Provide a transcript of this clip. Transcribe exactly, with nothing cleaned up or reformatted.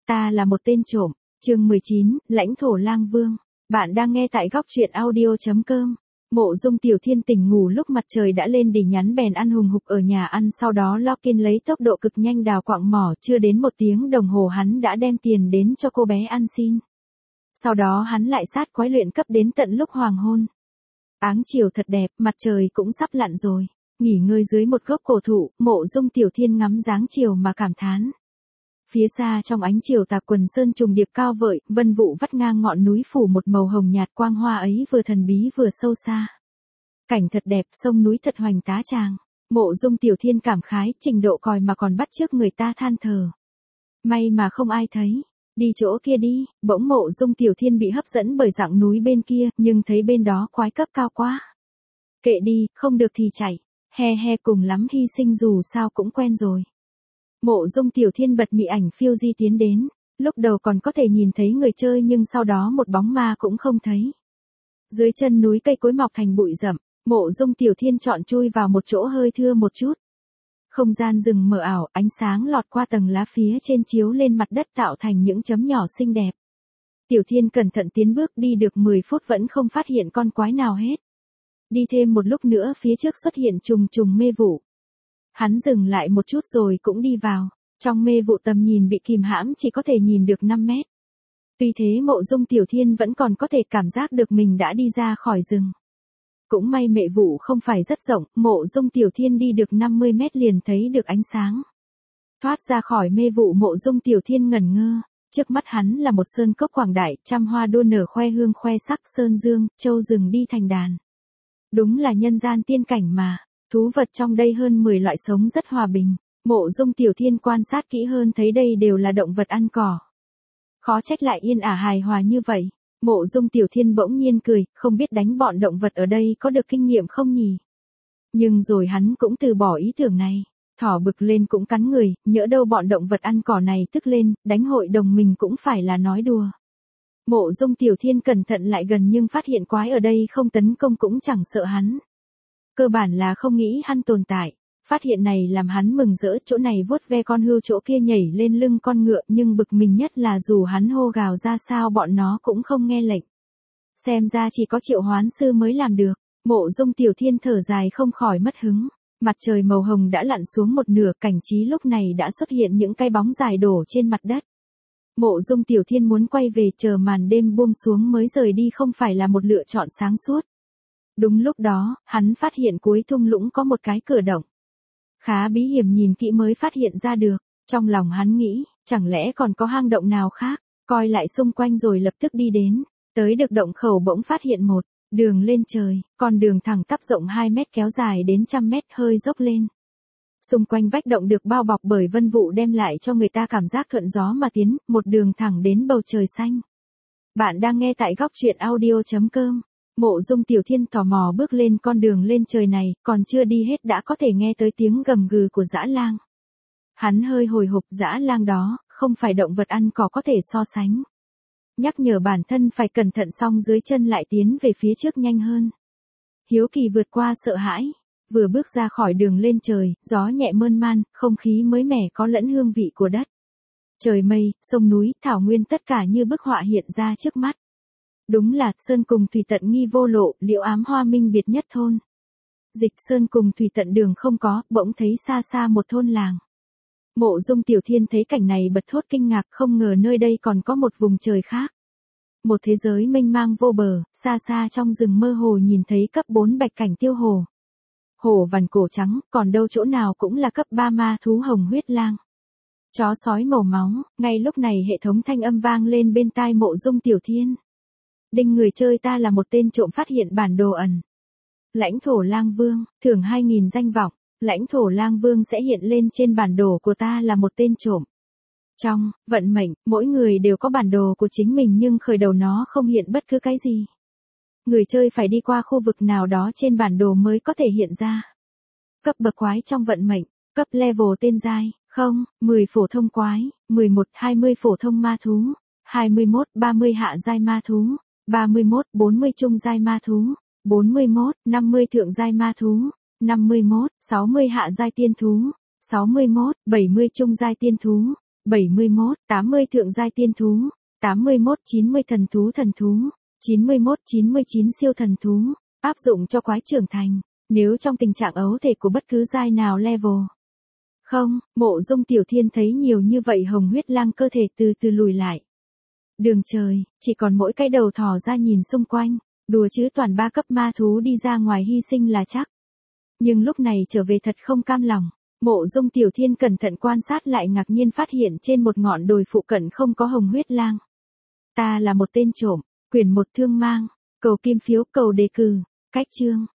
Ta là một tên trộm. Chương mười chín, Lãnh thổ lang vương. Bạn đang nghe tại góc truyện audio chấm com. Mộ Dung Tiểu Thiên tỉnh ngủ lúc mặt trời đã lên đỉnh nhắn bèn ăn hùng hục ở nhà ăn, sau đó Lokin lấy tốc độ cực nhanh đào quặng mỏ, chưa đến một tiếng đồng hồ hắn đã đem tiền đến cho cô bé ăn xin. Sau đó hắn lại sát quái luyện cấp đến tận lúc hoàng hôn. Áng chiều thật đẹp, mặt trời cũng sắp lặn rồi. Nghỉ ngơi dưới một gốc cổ thụ, Mộ Dung Tiểu Thiên ngắm dáng chiều mà cảm thán. Phía xa trong ánh chiều tà quần sơn trùng điệp cao vợi, vân vụ vắt ngang ngọn núi phủ một màu hồng nhạt, quang hoa ấy vừa thần bí vừa sâu xa. Cảnh thật đẹp, sông núi thật hoành tá tràng. Mộ Dung Tiểu Thiên cảm khái, trình độ còi mà còn bắt chước người ta than thở. May mà không ai thấy. Đi chỗ kia đi. Bỗng Mộ Dung Tiểu Thiên bị hấp dẫn bởi dạng núi bên kia, nhưng thấy bên đó quái cấp cao quá. Kệ đi, không được thì chạy. He he, cùng lắm hy sinh, dù sao cũng quen rồi. Mộ Dung Tiểu Thiên bật mị ảnh phiêu di tiến đến. Lúc đầu còn có thể nhìn thấy người chơi, nhưng sau đó một bóng ma cũng không thấy. Dưới chân núi cây cối mọc thành bụi rậm, Mộ Dung Tiểu Thiên chọn chui vào một chỗ hơi thưa một chút. Không gian rừng mờ ảo, ánh sáng lọt qua tầng lá phía trên chiếu lên mặt đất tạo thành những chấm nhỏ xinh đẹp. Tiểu Thiên cẩn thận tiến bước, đi được mười phút vẫn không phát hiện con quái nào hết. Đi thêm một lúc nữa phía trước xuất hiện trùng trùng mê vụ. Hắn dừng lại một chút rồi cũng đi vào. Trong mê vụ tầm nhìn bị kìm hãm, chỉ có thể nhìn được năm mét. Tuy thế Mộ Dung Tiểu Thiên vẫn còn có thể cảm giác được mình đã đi ra khỏi rừng. Cũng may mê vụ không phải rất rộng, Mộ Dung Tiểu Thiên đi được năm mươi mét liền thấy được ánh sáng. Thoát ra khỏi mê vụ, Mộ Dung Tiểu Thiên ngẩn ngơ. Trước mắt hắn là một sơn cốc quảng đại, trăm hoa đua nở khoe hương khoe sắc, sơn dương, châu rừng đi thành đàn. Đúng là nhân gian tiên cảnh mà. Thú vật trong đây hơn mười loại sống rất hòa bình. Mộ Dung Tiểu Thiên quan sát kỹ hơn thấy đây đều là động vật ăn cỏ. Khó trách lại yên ả hài hòa như vậy. Mộ Dung Tiểu Thiên bỗng nhiên cười, không biết đánh bọn động vật ở đây có được kinh nghiệm không nhỉ? Nhưng rồi hắn cũng từ bỏ ý tưởng này. Thỏ bực lên cũng cắn người, nhỡ đâu bọn động vật ăn cỏ này tức lên, đánh hội đồng mình cũng phải là nói đùa. Mộ Dung Tiểu Thiên cẩn thận lại gần nhưng phát hiện quái ở đây không tấn công cũng chẳng sợ hắn. Cơ bản là không nghĩ hắn tồn tại. Phát hiện này làm hắn mừng rỡ, chỗ này vuốt ve con hươu, chỗ kia nhảy lên lưng con ngựa, nhưng bực mình nhất là dù hắn hô gào ra sao bọn nó cũng không nghe lệnh. Xem ra chỉ có Triệu Hoán Sư mới làm được. Mộ Dung Tiểu Thiên thở dài không khỏi mất hứng. Mặt trời màu hồng đã lặn xuống một nửa, cảnh trí lúc này đã xuất hiện những cái bóng dài đổ trên mặt đất. Mộ Dung Tiểu Thiên muốn quay về chờ màn đêm buông xuống mới rời đi không phải là một lựa chọn sáng suốt. Đúng lúc đó, hắn phát hiện cuối thung lũng có một cái cửa động. Khá bí hiểm, nhìn kỹ mới phát hiện ra được. Trong lòng hắn nghĩ, chẳng lẽ còn có hang động nào khác, coi lại xung quanh rồi lập tức đi đến. Tới được động khẩu bỗng phát hiện một đường lên trời, con đường thẳng tắp rộng hai mét kéo dài đến trăm mét, hơi dốc lên. Xung quanh vách động được bao bọc bởi vân vụ đem lại cho người ta cảm giác thuận gió mà tiến, một đường thẳng đến bầu trời xanh. Bạn đang nghe tại góc truyện audio chấm com. Mộ Dung Tiểu Thiên tò mò bước lên con đường lên trời này, còn chưa đi hết đã có thể nghe tới tiếng gầm gừ của dã lang. Hắn hơi hồi hộp, dã lang đó, không phải động vật ăn cỏ có thể so sánh. Nhắc nhở bản thân phải cẩn thận xong dưới chân lại tiến về phía trước nhanh hơn. Hiếu kỳ vượt qua sợ hãi, vừa bước ra khỏi đường lên trời, gió nhẹ mơn man, không khí mới mẻ có lẫn hương vị của đất. Trời mây, sông núi, thảo nguyên tất cả như bức họa hiện ra trước mắt. Đúng là sơn cùng thủy tận nghi vô lộ, liễu ám hoa minh biệt nhất thôn. Dịch sơn cùng thủy tận đường không có, bỗng thấy xa xa một thôn làng. Mộ Dung Tiểu Thiên thấy cảnh này bật thốt kinh ngạc, không ngờ nơi đây còn có một vùng trời khác. Một thế giới mênh mang vô bờ, xa xa trong rừng mơ hồ nhìn thấy cấp bốn bạch cảnh tiêu hồ. Hổ vằn cổ trắng, còn đâu chỗ nào cũng là cấp ba ma thú hồng huyết lang. Chó sói màu máu, ngay lúc này hệ thống thanh âm vang lên bên tai Mộ Dung Tiểu Thiên. Đinh người chơi, ta là một tên trộm, phát hiện bản đồ ẩn. Lãnh thổ lang vương, thưởng hai nghìn danh vọng, lãnh thổ lang vương sẽ hiện lên trên bản đồ của ta là một tên trộm. Trong vận mệnh, mỗi người đều có bản đồ của chính mình nhưng khởi đầu nó không hiện bất cứ cái gì. Người chơi phải đi qua khu vực nào đó trên bản đồ mới có thể hiện ra. Cấp bậc quái trong vận mệnh, cấp level tên giai, không, mười phổ thông quái, mười một, hai mươi phổ thông ma thú, hai mươi mốt, ba mươi hạ giai ma thú, ba mươi mốt, bốn mươi trung giai ma thú, bốn mươi mốt, năm mươi thượng giai ma thú, năm mươi mốt, sáu mươi hạ giai tiên thú, sáu mươi mốt, bảy mươi trung giai tiên thú, bảy mươi mốt, tám mươi thượng giai tiên thú, tám mươi mốt chín mươi thần thú thần thú, chín mươi mốt chín mươi chín siêu thần thú, áp dụng cho quái trưởng thành, nếu trong tình trạng ấu thể của bất cứ giai nào level. Không, Mộ Dung Tiểu Thiên thấy nhiều như vậy hồng huyết lang cơ thể từ từ lùi lại. Đường trời, chỉ còn mỗi cái đầu thò ra nhìn xung quanh, đùa chứ toàn ba cấp ma thú đi ra ngoài hy sinh là chắc. Nhưng lúc này trở về thật không cam lòng, Mộ Dung Tiểu Thiên cẩn thận quan sát lại ngạc nhiên phát hiện trên một ngọn đồi phụ cận không có hồng huyết lang. Ta là một tên trộm, quyển một thương mang, cầu kim phiếu cầu đề cử, cách chương.